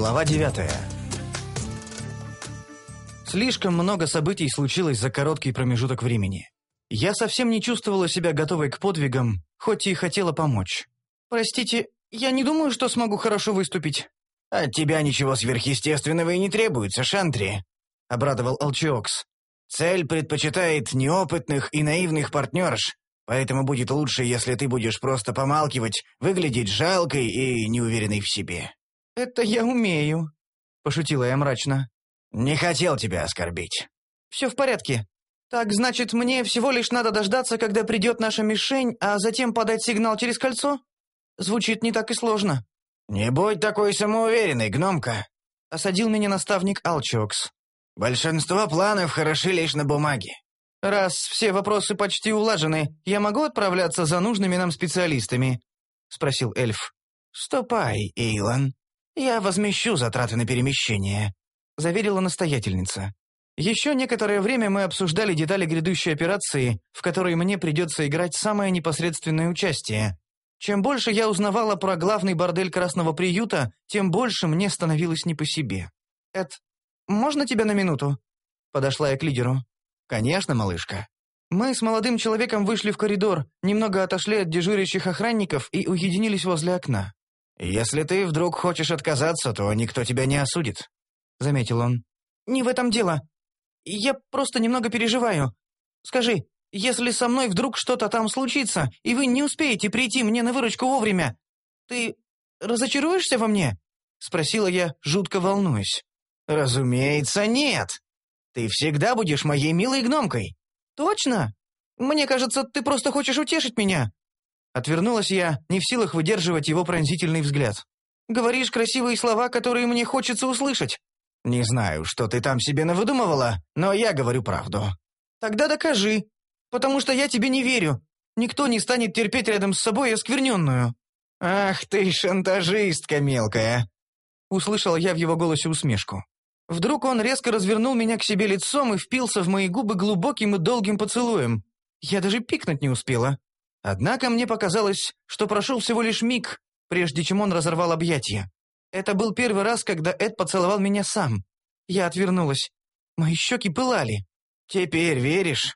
Глава 9. Слишком много событий случилось за короткий промежуток времени. Я совсем не чувствовала себя готовой к подвигам, хоть и хотела помочь. «Простите, я не думаю, что смогу хорошо выступить». «От тебя ничего сверхъестественного и не требуется, Шантри», — обрадовал Алчиокс. «Цель предпочитает неопытных и наивных партнерш, поэтому будет лучше, если ты будешь просто помалкивать, выглядеть жалкой и неуверенной в себе». «Это я умею», — пошутила я мрачно. «Не хотел тебя оскорбить». «Все в порядке. Так, значит, мне всего лишь надо дождаться, когда придет наша мишень, а затем подать сигнал через кольцо? Звучит не так и сложно». «Не будь такой самоуверенной, гномка», — осадил меня наставник Алчиокс. «Большинство планов хороши лишь на бумаге». «Раз все вопросы почти улажены, я могу отправляться за нужными нам специалистами?» — спросил эльф. «Ступай, Эйлон. Я возмещу затраты на перемещение», — заверила настоятельница. Еще некоторое время мы обсуждали детали грядущей операции, в которой мне придется играть самое непосредственное участие. Чем больше я узнавала про главный бордель Красного приюта, тем больше мне становилось не по себе. «Эд, можно тебя на минуту?» Подошла я к лидеру. «Конечно, малышка». Мы с молодым человеком вышли в коридор, немного отошли от дежурящих охранников и уединились возле окна. «Если ты вдруг хочешь отказаться, то никто тебя не осудит», — заметил он. «Не в этом дело. Я просто немного переживаю. Скажи, если со мной вдруг что-то там случится, и вы не успеете прийти мне на выручку вовремя, ты разочаруешься во мне?» — спросила я, жутко волнуясь. «Разумеется, нет. Ты всегда будешь моей милой гномкой». «Точно? Мне кажется, ты просто хочешь утешить меня». Отвернулась я, не в силах выдерживать его пронзительный взгляд. «Говоришь красивые слова, которые мне хочется услышать». «Не знаю, что ты там себе навыдумывала, но я говорю правду». «Тогда докажи, потому что я тебе не верю. Никто не станет терпеть рядом с собой оскверненную». «Ах ты шантажистка мелкая!» Услышал я в его голосе усмешку. Вдруг он резко развернул меня к себе лицом и впился в мои губы глубоким и долгим поцелуем. Я даже пикнуть не успела. Однако мне показалось, что прошел всего лишь миг, прежде чем он разорвал объятия. Это был первый раз, когда Эд поцеловал меня сам. Я отвернулась. Мои щеки пылали. «Теперь веришь?»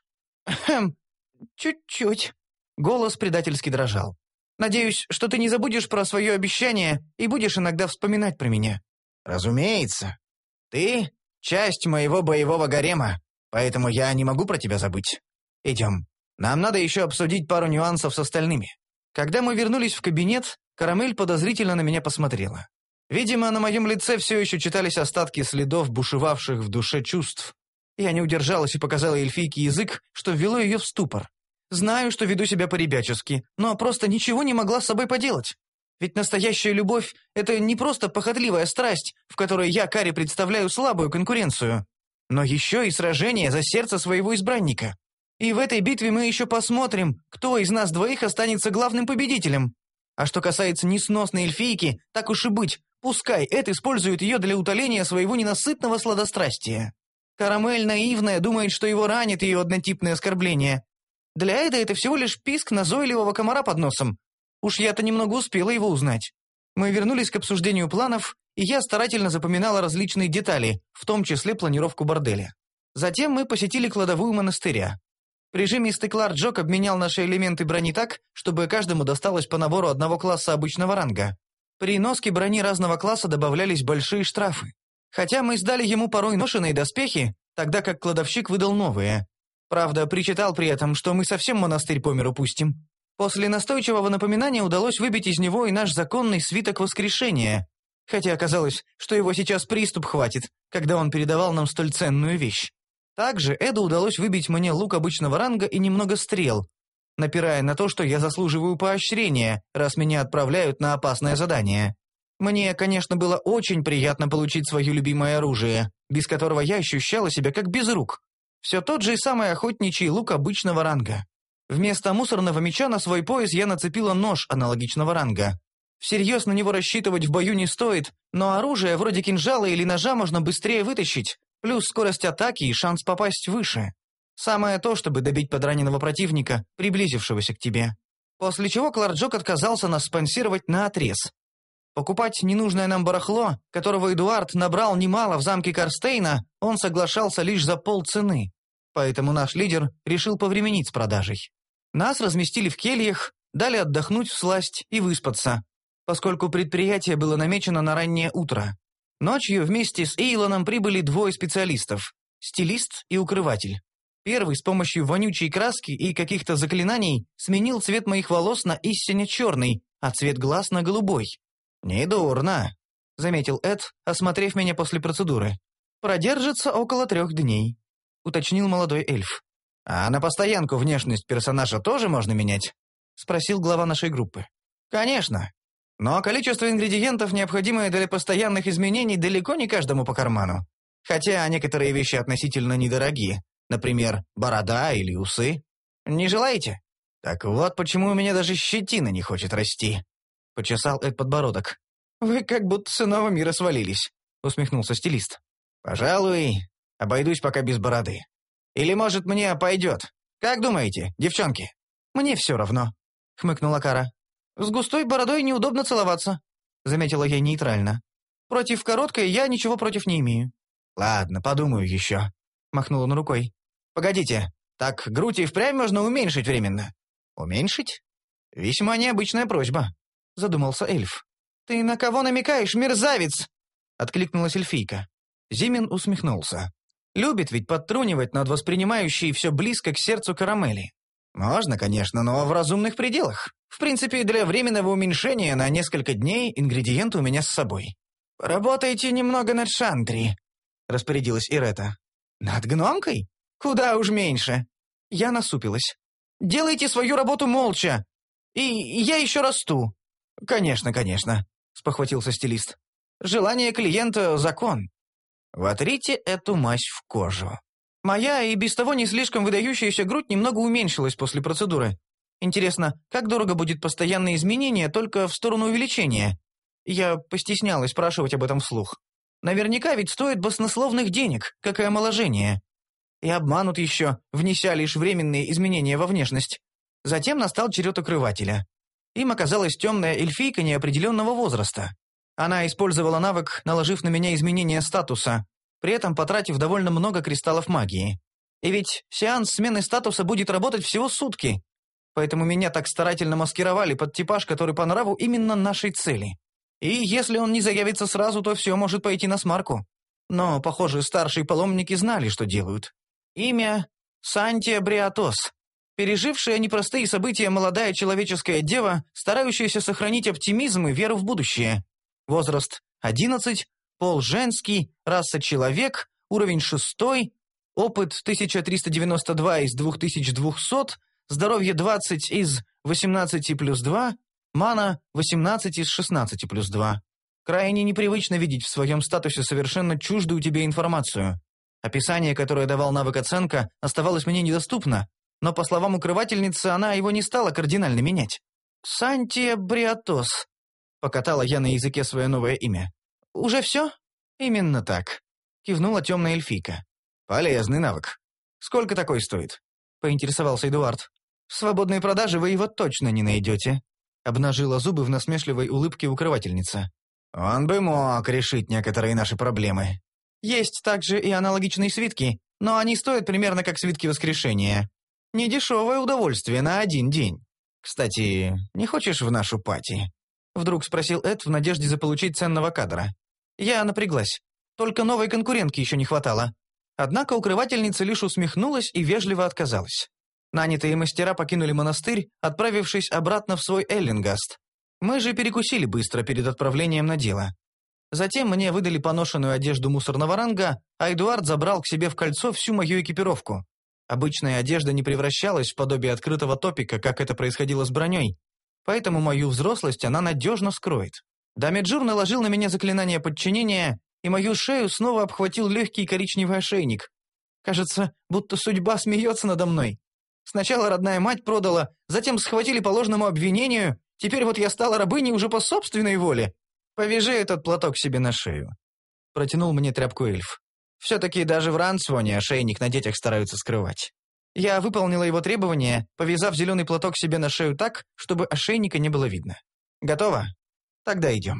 Чуть-чуть». Голос предательски дрожал. «Надеюсь, что ты не забудешь про свое обещание и будешь иногда вспоминать про меня». «Разумеется. Ты — часть моего боевого гарема, поэтому я не могу про тебя забыть. Идем. Нам надо еще обсудить пару нюансов с остальными». Когда мы вернулись в кабинет, Карамель подозрительно на меня посмотрела. Видимо, на моем лице все еще читались остатки следов бушевавших в душе чувств. Я не удержалась и показала эльфийке язык, что ввело ее в ступор. Знаю, что веду себя по-ребячески, но просто ничего не могла с собой поделать. Ведь настоящая любовь — это не просто похотливая страсть, в которой я, Кари, представляю слабую конкуренцию, но еще и сражение за сердце своего избранника. И в этой битве мы еще посмотрим, кто из нас двоих останется главным победителем. А что касается несносной эльфийки, так уж и быть, пускай Эд использует ее для утоления своего ненасытного сладострастия. Карамель наивная думает, что его ранит ее однотипное оскорбление. Для Эда это всего лишь писк назойливого комара под носом. Уж я-то немного успела его узнать. Мы вернулись к обсуждению планов, и я старательно запоминала различные детали, в том числе планировку борделя. Затем мы посетили кладовую монастыря. Прижимистый Кларджок обменял наши элементы брони так, чтобы каждому досталось по набору одного класса обычного ранга. При носке брони разного класса добавлялись большие штрафы. Хотя мы сдали ему порой ношеные доспехи, тогда как кладовщик выдал новые. Правда, причитал при этом, что мы совсем монастырь по миру пустим. После настойчивого напоминания удалось выбить из него и наш законный свиток воскрешения, хотя оказалось, что его сейчас приступ хватит, когда он передавал нам столь ценную вещь. Также Эду удалось выбить мне лук обычного ранга и немного стрел, напирая на то, что я заслуживаю поощрения, раз меня отправляют на опасное задание. Мне, конечно, было очень приятно получить свое любимое оружие, без которого я ощущала себя как без рук. Все тот же и самый охотничий лук обычного ранга. Вместо мусорного меча на свой пояс я нацепила нож аналогичного ранга. Всерьез на него рассчитывать в бою не стоит, но оружие вроде кинжала или ножа можно быстрее вытащить, плюс скорость атаки и шанс попасть выше. Самое то, чтобы добить подраненного противника, приблизившегося к тебе. После чего Кларджок отказался нас спонсировать наотрез. Покупать ненужное нам барахло, которого Эдуард набрал немало в замке Карстейна, он соглашался лишь за полцены. Поэтому наш лидер решил повременить с продажей. Нас разместили в кельях, дали отдохнуть всласть и выспаться, поскольку предприятие было намечено на раннее утро. Ночью вместе с Эйлоном прибыли двое специалистов – стилист и укрыватель. Первый с помощью вонючей краски и каких-то заклинаний сменил цвет моих волос на истинно черный, а цвет глаз на голубой. «Недурно», — заметил Эд, осмотрев меня после процедуры. «Продержится около 3 дней», — уточнил молодой эльф. «А на постоянку внешность персонажа тоже можно менять?» — спросил глава нашей группы. «Конечно. Но количество ингредиентов, необходимое для постоянных изменений, далеко не каждому по карману. Хотя некоторые вещи относительно недорогие, например, борода или усы. Не желаете? Так вот почему у меня даже щетина не хочет расти». Почесал Эд подбородок. «Вы как будто с иного мира свалились», — усмехнулся стилист. «Пожалуй, обойдусь пока без бороды. Или, может, мне пойдет? Как думаете, девчонки?» «Мне все равно», — хмыкнула Кара. «С густой бородой неудобно целоваться», — заметила я нейтрально. «Против короткой я ничего против не имею». «Ладно, подумаю еще», — махнула он рукой. «Погодите, так грудь и впрямь можно уменьшить временно?» «Уменьшить? Весьма необычная просьба», — задумался эльф. «Ты на кого намекаешь, мерзавец?» — откликнулась эльфийка. Зимин усмехнулся. «Любит ведь подтрунивать над воспринимающей все близко к сердцу карамели. Можно, конечно, но в разумных пределах. В принципе, для временного уменьшения на несколько дней ингредиенты у меня с собой». «Поработайте немного над Шантри», — распорядилась Ирета. «Над гномкой? Куда уж меньше». Я насупилась. «Делайте свою работу молча. И я еще расту». «Конечно, конечно», — спохватился стилист. «Желание клиента — закон. Вотрите эту мазь в кожу». Моя и без того не слишком выдающаяся грудь немного уменьшилась после процедуры. Интересно, как дорого будет постоянное изменение только в сторону увеличения? Я постеснялась спрашивать об этом вслух. Наверняка ведь стоит баснословных денег, как и омоложение. И обманут еще, внеся лишь временные изменения во внешность. Затем настал черед укрывателя. Им оказалась темная эльфийка неопределенного возраста. Она использовала навык, наложив на меня изменение статуса, при этом потратив довольно много кристаллов магии. И ведь сеанс смены статуса будет работать всего сутки, поэтому меня так старательно маскировали под типаж, который по нраву именно нашей цели. И если он не заявится сразу, то все может пойти насмарку. Но, похоже, старшие паломники знали, что делают. Имя — Сантия Бриатос. Пережившая непростые события молодая человеческая дева, старающаяся сохранить оптимизм и веру в будущее. Возраст — 11, пол женский, раса человек, уровень 6, опыт 1392 из 2200, здоровье 20 из 18 плюс 2, мана 18 из 16 плюс 2. Крайне непривычно видеть в своем статусе совершенно чуждую тебе информацию. Описание, которое давал навык оценка, оставалось мне недоступно, но, по словам укрывательницы, она его не стала кардинально менять. «Сантия Бриатос», — покатала я на языке свое новое имя. «Уже все?» «Именно так», — кивнула темная эльфийка. «Полезный навык. Сколько такой стоит?» — поинтересовался Эдуард. «В свободной продаже вы его точно не найдете», — обнажила зубы в насмешливой улыбке укрывательница. «Он бы мог решить некоторые наши проблемы». «Есть также и аналогичные свитки, но они стоят примерно как свитки воскрешения. Недешевое удовольствие на 1 день. Кстати, не хочешь в нашу пати?» Вдруг спросил Эд в надежде заполучить ценного кадра. Я напряглась. Только новой конкурентки еще не хватало. Однако укрывательница лишь усмехнулась и вежливо отказалась. Нанятые мастера покинули монастырь, отправившись обратно в свой Эллингаст. Мы же перекусили быстро перед отправлением на дело. Затем мне выдали поношенную одежду мусорного ранга, а Эдуард забрал к себе в кольцо всю мою экипировку. Обычная одежда не превращалась в подобие открытого топика, как это происходило с броней, поэтому мою взрослость она надежно скроет. Дамеджур наложил на меня заклинание подчинения, и мою шею снова обхватил легкий коричневый ошейник. Кажется, будто судьба смеется надо мной. Сначала родная мать продала, затем схватили по ложному обвинению, теперь вот я стала рабыней уже по собственной воле. Повяжи этот платок себе на шею. Протянул мне тряпку эльф. Все-таки даже в Рансвоне ошейник на детях стараются скрывать. Я выполнила его требования, повязав зеленый платок себе на шею так, чтобы ошейника не было видно. Готово? Тогда идем.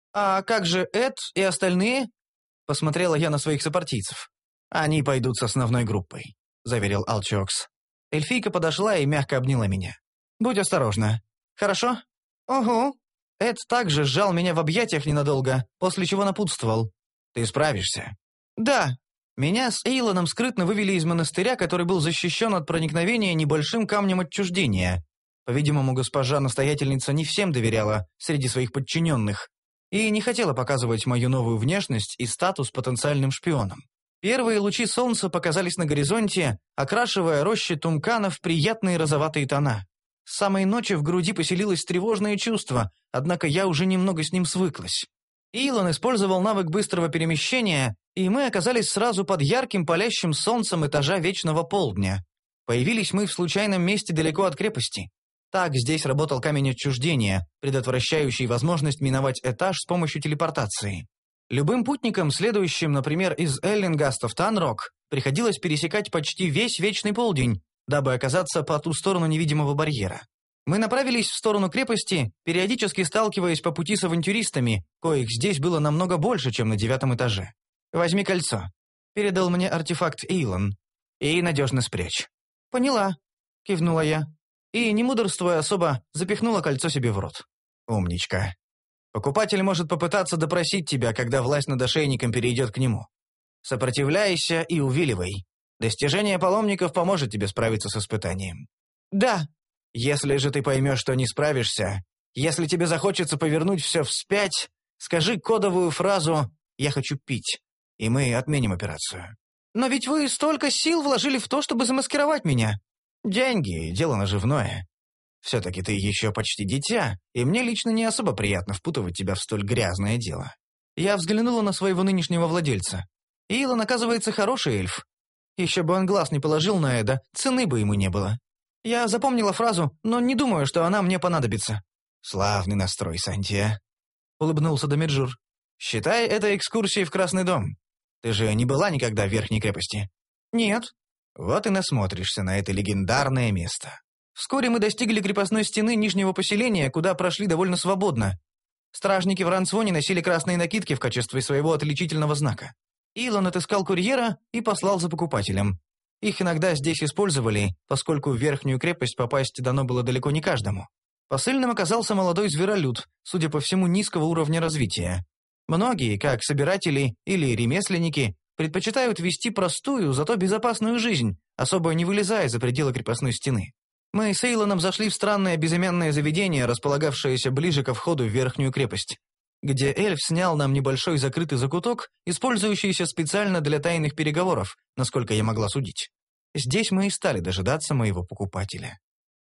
«А как же Эд и остальные?» — посмотрела я на своих сопартийцев. «Они пойдут с основной группой», — заверил Алчокс. Эльфийка подошла и мягко обняла меня. «Будь осторожна. Хорошо?» «Угу». Эд также сжал меня в объятиях ненадолго, после чего напутствовал. «Ты справишься?» «Да». Меня с Эйлоном скрытно вывели из монастыря, который был защищен от проникновения небольшим камнем отчуждения. По-видимому, госпожа-настоятельница не всем доверяла среди своих подчиненных и не хотела показывать мою новую внешность и статус потенциальным шпионам. Первые лучи солнца показались на горизонте, окрашивая рощи тункана в приятные розоватые тона. С самой ночи в груди поселилось тревожное чувство, однако я уже немного с ним свыклась. Эйлон использовал навык быстрого перемещения, и мы оказались сразу под ярким палящим солнцем этажа Вечного Полдня. Появились мы в случайном месте далеко от крепости. Так здесь работал камень отчуждения, предотвращающий возможность миновать этаж с помощью телепортации. Любым путникам, следующим, например, из Эллингаста в Танрок, приходилось пересекать почти весь Вечный Полдень, дабы оказаться по ту сторону невидимого барьера. Мы направились в сторону крепости, периодически сталкиваясь по пути с авантюристами, коих здесь было намного больше, чем на 9 этаже. «Возьми кольцо», — передал мне артефакт Эйлон, — «и надежно спрячь». «Поняла», — кивнула я, и, не мудрствуя особо, запихнула кольцо себе в рот. «Умничка. Покупатель может попытаться допросить тебя, когда власть над ошейником перейдет к нему. Сопротивляйся и увиливай. Достижение паломников поможет тебе справиться с испытанием». «Да». «Если же ты поймешь, что не справишься, если тебе захочется повернуть все вспять, скажи кодовую фразу «Я хочу пить», и мы отменим операцию». «Но ведь вы столько сил вложили в то, чтобы замаскировать меня». «Деньги — дело наживное. Все-таки ты еще почти дитя, и мне лично не особо приятно впутывать тебя в столь грязное дело». Я взглянула на своего нынешнего владельца. Эйлон, оказывается, хороший эльф. Еще бы он глаз не положил на Эда, цены бы ему не было. Я запомнила фразу, но не думаю, что она мне понадобится. «Славный настрой, Сантия», — улыбнулся Домиджур. «Считай это экскурсией в Красный дом. Ты же не была никогда в Верхней крепости?» «Нет». «Вот и насмотришься на это легендарное место». Вскоре мы достигли крепостной стены нижнего поселения, куда прошли довольно свободно. Стражники в Рансвоне носили красные накидки в качестве своего отличительного знака. Эйлон отыскал курьера и послал за покупателем. Их иногда здесь использовали, поскольку в Верхнюю крепость попасть дано было далеко не каждому. Посыльным оказался молодой зверолюд, судя по всему, низкого уровня развития. Многие, как собиратели или ремесленники, предпочитают вести простую, зато безопасную жизнь, особо не вылезая за пределы крепостной стены. Мы с Эйлоном зашли в странное безымянное заведение, располагавшееся ближе ко входу в Верхнюю крепость, где эльф снял нам небольшой закрытый закуток, использующийся специально для тайных переговоров, насколько я могла судить. Здесь мы и стали дожидаться моего покупателя.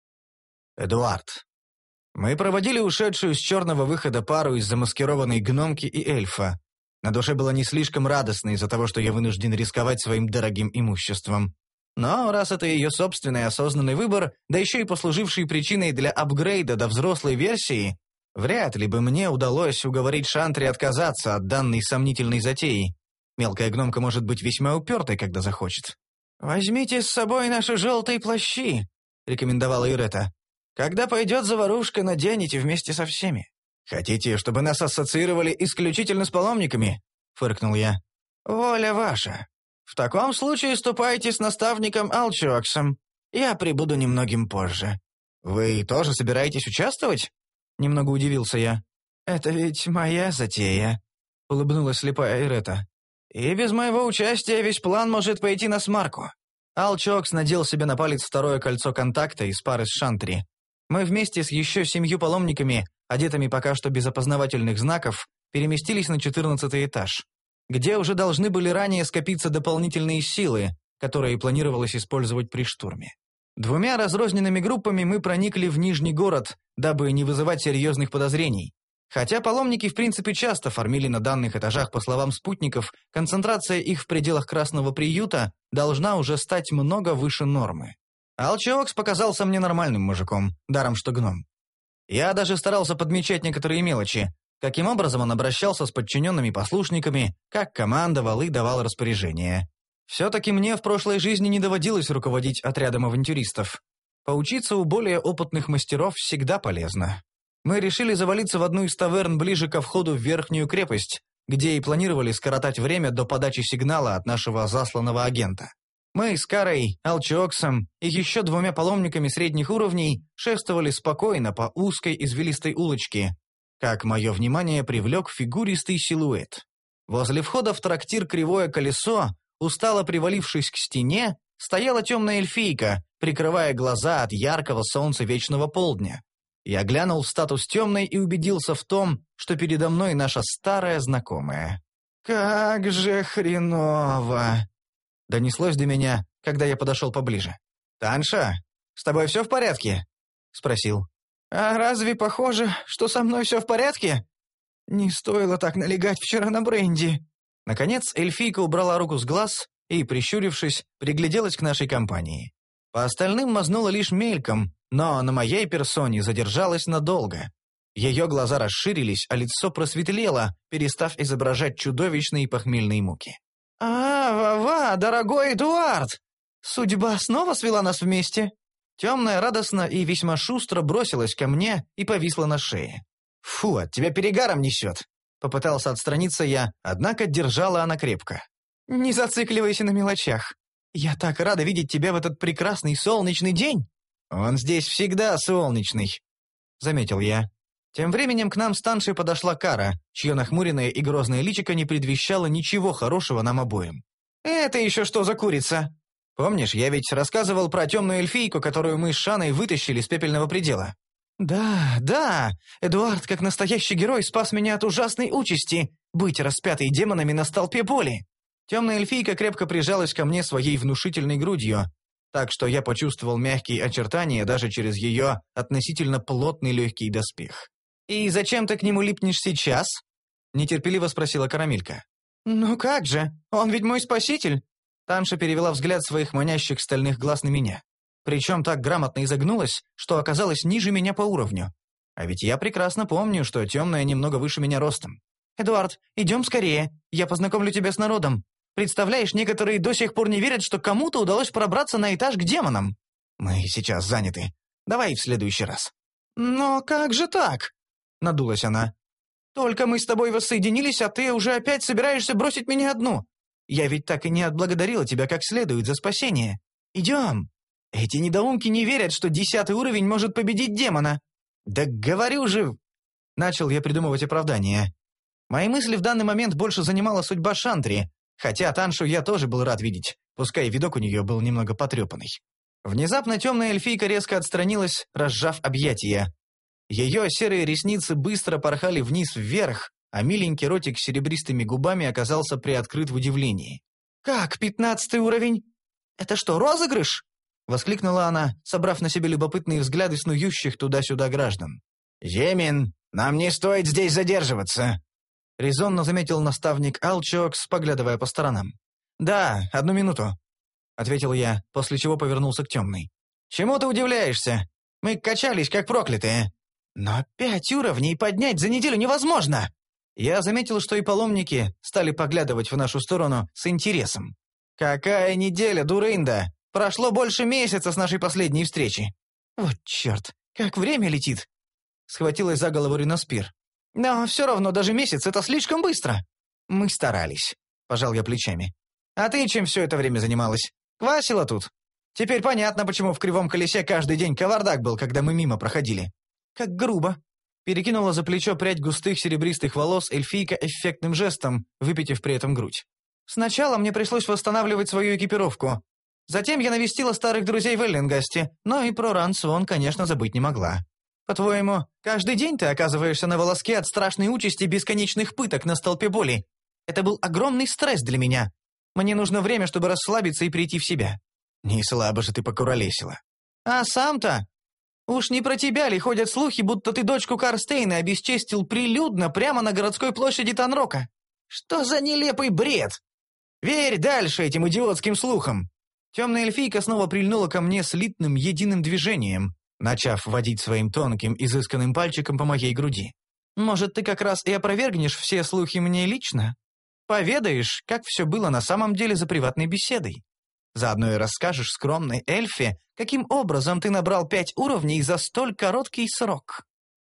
Эдуард. Мы проводили ушедшую с черного выхода пару из замаскированной гномки и эльфа. На душе было не слишком радостно из-за того, что я вынужден рисковать своим дорогим имуществом. Но раз это ее собственный осознанный выбор, да еще и послуживший причиной для апгрейда до взрослой версии, вряд ли бы мне удалось уговорить Шантри отказаться от данной сомнительной затеи. Мелкая гномка может быть весьма упертой, когда захочет. «Возьмите с собой наши желтые плащи», — рекомендовала Ирета. «Когда пойдет заварушка, наденете вместе со всеми». «Хотите, чтобы нас ассоциировали исключительно с паломниками?» — фыркнул я. «Воля ваша. В таком случае ступайте с наставником Алчоксом. Я прибуду немногим позже». «Вы тоже собираетесь участвовать?» — немного удивился я. «Это ведь моя затея», — улыбнулась слепая Ирета. «И без моего участия весь план может пойти на смарку». Алчокс надел себе на палец второе кольцо контакта из пары с Шантри. Мы вместе с еще 7 паломниками, одетыми пока что без опознавательных знаков, переместились на 14-й этаж, где уже должны были ранее скопиться дополнительные силы, которые планировалось использовать при штурме. 2 разрозненными группами мы проникли в Нижний город, дабы не вызывать серьезных подозрений. Хотя паломники в принципе часто фармили на данных этажах, по словам спутников, концентрация их в пределах Красного приюта должна уже стать много выше нормы. Алчокс показался мне нормальным мужиком, даром что гном. Я даже старался подмечать некоторые мелочи, каким образом он обращался с подчиненными послушниками, как командовал и давал распоряжения. Все-таки мне в прошлой жизни не доводилось руководить отрядом авантюристов. Поучиться у более опытных мастеров всегда полезно. Мы решили завалиться в одну из таверн ближе ко входу в верхнюю крепость, где и планировали скоротать время до подачи сигнала от нашего засланного агента. Мы с Карой, Алчиоксом и еще 2 паломниками средних уровней шествовали спокойно по узкой извилистой улочке, как мое внимание привлек фигуристый силуэт. Возле входа в трактир «Кривое колесо», устало привалившись к стене, стояла темная эльфийка, прикрывая глаза от яркого солнца вечного полдня. Я глянул в статус темной и убедился в том, что передо мной наша старая знакомая. «Как же хреново!» Донеслось до меня, когда я подошел поближе. «Танша, с тобой все в порядке?» — спросил. «А разве похоже, что со мной все в порядке? Не стоило так налегать вчера на бренди». Наконец эльфийка убрала руку с глаз и, прищурившись, пригляделась к нашей компании. По остальным мазнула лишь мельком, но на моей персоне задержалась надолго. Ее глаза расширились, а лицо просветлело, перестав изображать чудовищные похмельные муки. «Ва-ва, дорогой Эдуард! Судьба снова свела нас вместе?» Темная радостно и весьма шустро бросилась ко мне и повисла на шее. «Фу, от тебя перегаром несет!» Попытался отстраниться я, однако держала она крепко. «Не зацикливайся на мелочах. Я так рада видеть тебя в этот прекрасный солнечный день!» «Он здесь всегда солнечный», — заметил я. Тем временем к нам с Таншей подошла Кара, чье нахмуренное и грозное личико не предвещало ничего хорошего нам обоим. «Это еще что за курица?» «Помнишь, я ведь рассказывал про темную эльфийку, которую мы с Шаной вытащили с пепельного предела?» «Да, Эдуард, как настоящий герой, спас меня от ужасной участи — быть распятой демонами на столпе боли». Темная эльфийка крепко прижалась ко мне своей внушительной грудью, так что я почувствовал мягкие очертания даже через ее относительно плотный легкий доспех. «И зачем ты к нему липнешь сейчас?» — нетерпеливо спросила Карамелька. «Ну как же, он ведь мой спаситель!» Танша перевела взгляд своих манящих стальных глаз на меня. Причем так грамотно изогнулась, что оказалась ниже меня по уровню. А ведь я прекрасно помню, что темная немного выше меня ростом. «Эдуард, идем скорее, я познакомлю тебя с народом. Представляешь, некоторые до сих пор не верят, что кому-то удалось пробраться на этаж к демонам». «Мы сейчас заняты. Давай в следующий раз». «Но как же так?» — надулась она. «Только мы с тобой воссоединились, а ты уже опять собираешься бросить меня одну. Я ведь так и не отблагодарила тебя как следует за спасение. Идем. Эти недоумки не верят, что 10-й уровень может победить демона». «Да говорю же...» — начал я придумывать оправдание. Мои мысли в данный момент больше занимала судьба Шантри, хотя Таншу я тоже был рад видеть, пускай видок у нее был немного потрепанный. Внезапно темная эльфийка резко отстранилась, разжав объятия. Ее серые ресницы быстро порхали вниз-вверх, а миленький ротик с серебристыми губами оказался приоткрыт в удивлении. «Как 15-й уровень? Это что, розыгрыш?» — воскликнула она, собрав на себе любопытные взгляды снующих туда-сюда граждан. «Емин, нам не стоит здесь задерживаться», — резонно заметил наставник Алчиокс, поглядывая по сторонам. «Да, 1 минуту», — ответил я, после чего повернулся к темной. «Чему ты удивляешься? Мы качались, как проклятые. Но 5 уровней поднять за неделю невозможно!» Я заметил, что и паломники стали поглядывать в нашу сторону с интересом. «Какая неделя, дурында! Прошло больше месяца с нашей последней встречи!» «Вот черт, как время летит!» — схватилась за голову Ринаспир. «Но все равно даже месяц — это слишком быстро!» «Мы старались», — пожал я плечами. «А ты чем все это время занималась? Квасила тут? Теперь понятно, почему в Кривом колесе каждый день кавардак был, когда мы мимо проходили». «Как грубо!» Перекинула за плечо прядь густых серебристых волос эльфийка эффектным жестом, выпитив при этом грудь. «Сначала мне пришлось восстанавливать свою экипировку. Затем я навестила старых друзей в Эллингасте, но и про Рансвон, конечно, забыть не могла. По-твоему, каждый день ты оказываешься на волоске от страшной участи бесконечных пыток на столпе боли? Это был огромный стресс для меня. Мне нужно время, чтобы расслабиться и прийти в себя». «Не слабо же ты покуролесила». «А сам-то? Уж не про тебя ли ходят слухи, будто ты дочку Карстейна обесчестил прилюдно прямо на городской площади Танрока? Что за нелепый бред? Верь дальше этим идиотским слухам!» Темная эльфийка снова прильнула ко мне слитным единым движением, начав водить своим тонким, изысканным пальчиком по моей груди. «Может, ты как раз и опровергнешь все слухи мне лично? Поведаешь, как все было на самом деле за приватной беседой? Заодно и расскажешь скромной эльфе, каким образом ты набрал 5 уровней за столь короткий срок».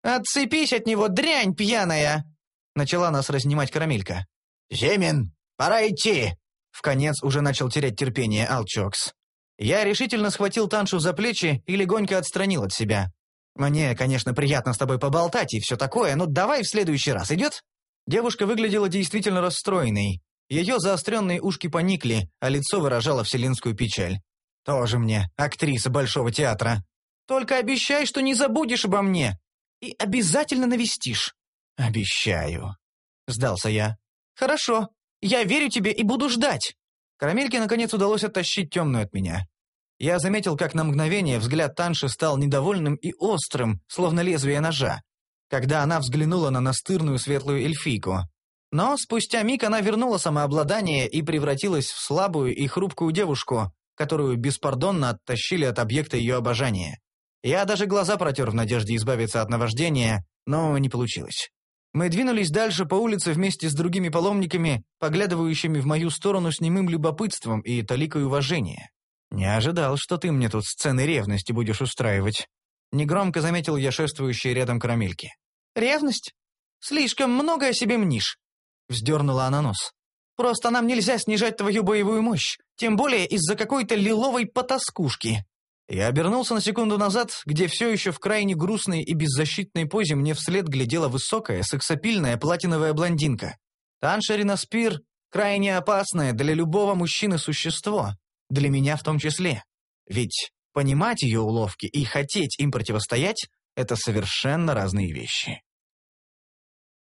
«Отцепись от него, дрянь пьяная!» Начала нас разнимать Карамелька. «Зимин, пора идти!» Вконец уже начал терять терпение Алчокс. Я решительно схватил Таншу за плечи и легонько отстранил от себя. «Мне, конечно, приятно с тобой поболтать и все такое, но давай в следующий раз, идет?» Девушка выглядела действительно расстроенной. Ее заостренные ушки поникли, а лицо выражало вселенскую печаль. «Тоже мне, актриса Большого театра. Только обещай, что не забудешь обо мне. И обязательно навестишь». «Обещаю», — сдался я. «Хорошо, я верю тебе и буду ждать». Карамельке, наконец, удалось оттащить темную от меня. Я заметил, как на мгновение взгляд Танши стал недовольным и острым, словно лезвие ножа, когда она взглянула на настырную светлую эльфийку. Но спустя миг она вернула самообладание и превратилась в слабую и хрупкую девушку, которую беспардонно оттащили от объекта ее обожания. Я даже глаза протер в надежде избавиться от наваждения, но не получилось. Мы двинулись дальше по улице вместе с другими паломниками, поглядывающими в мою сторону с немым любопытством и толикой уважения. «Не ожидал, что ты мне тут сцены ревности будешь устраивать». Негромко заметил я шествующие рядом Карамельки. «Ревность? Слишком много о себе мнишь», — вздернула она нос. «Просто нам нельзя снижать твою боевую мощь, тем более из-за какой-то лиловой потаскушки». Я обернулся на секунду назад, где все еще в крайне грустной и беззащитной позе мне вслед глядела высокая, сексапильная платиновая блондинка. Танша Риноспир — крайне опасное для любого мужчины существо, для меня в том числе. Ведь понимать ее уловки и хотеть им противостоять — это совершенно разные вещи.